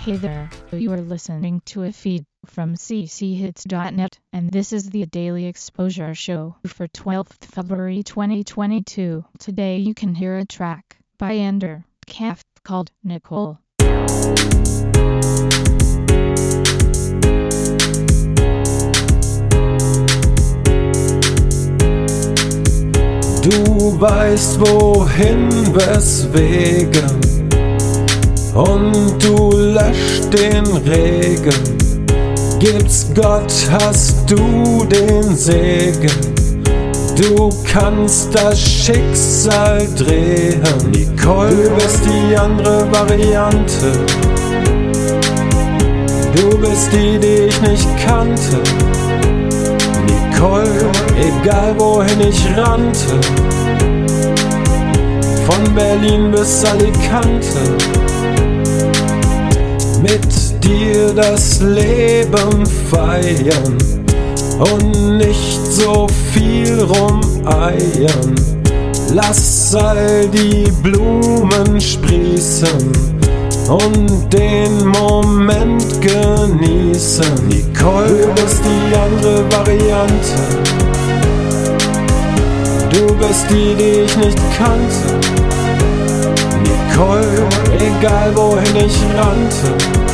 Hey there, you are listening to a feed from cchits.net, and this is the Daily Exposure Show for 12th February 2022. Today you can hear a track by Ender Calf called Nicole. Du weißt wohin, weswegen, und du löscht den Regen. Gibt's Gott, hast du den Segen. Du kannst das Schicksal drehen. Nicole, du bist die andere Variante. Du bist die ich nicht kannte. Nicole, egal wohin ich rannte, von Berlin bis Alicante, mit dir das Leben feiern und nicht so viel rumeiern. Lass all die Blumen sprießen und den Moment genießen. Nicole, du bist die andere Variante. Du bist die ich nicht kannte. Nicole, egal wohin ich rannte,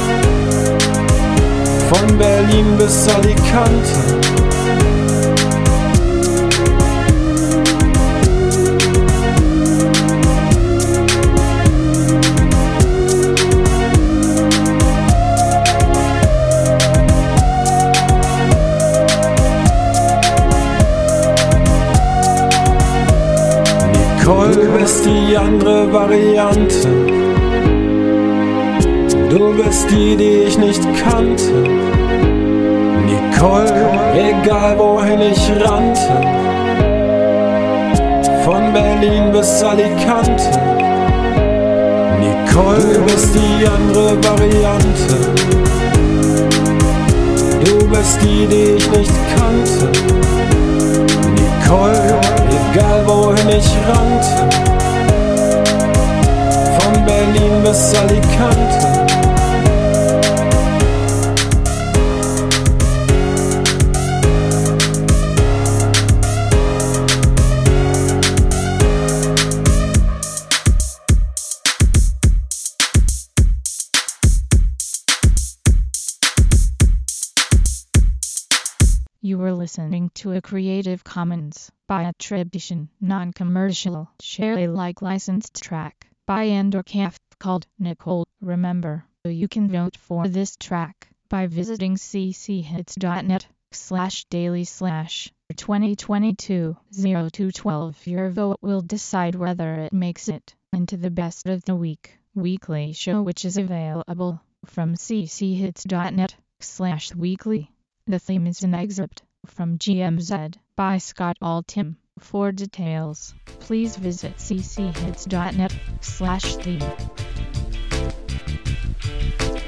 von Berlin bis Alicante. Nicole, du bist die andere Variante. Du bist die ich nicht kannte. Nicole, egal wohin ich rannte, von Berlin bis Alicante. Nicole, du bist die andere Variante. Du bist die ich nicht kannte. Nicole, egal wohin ich rannte, von Berlin bis Alicante. You were listening to a Creative Commons by attribution, non-commercial, share Alike licensed track by Ender Calf called Nicole. Remember, you can vote for this track by visiting cchits.net/daily/2022-0212. Your vote will decide whether it makes it into the best of the week weekly show, which is available from cchits.net/weekly. The theme is an excerpt from GMZ by Scott Altham. For details, please visit cchits.net/theme.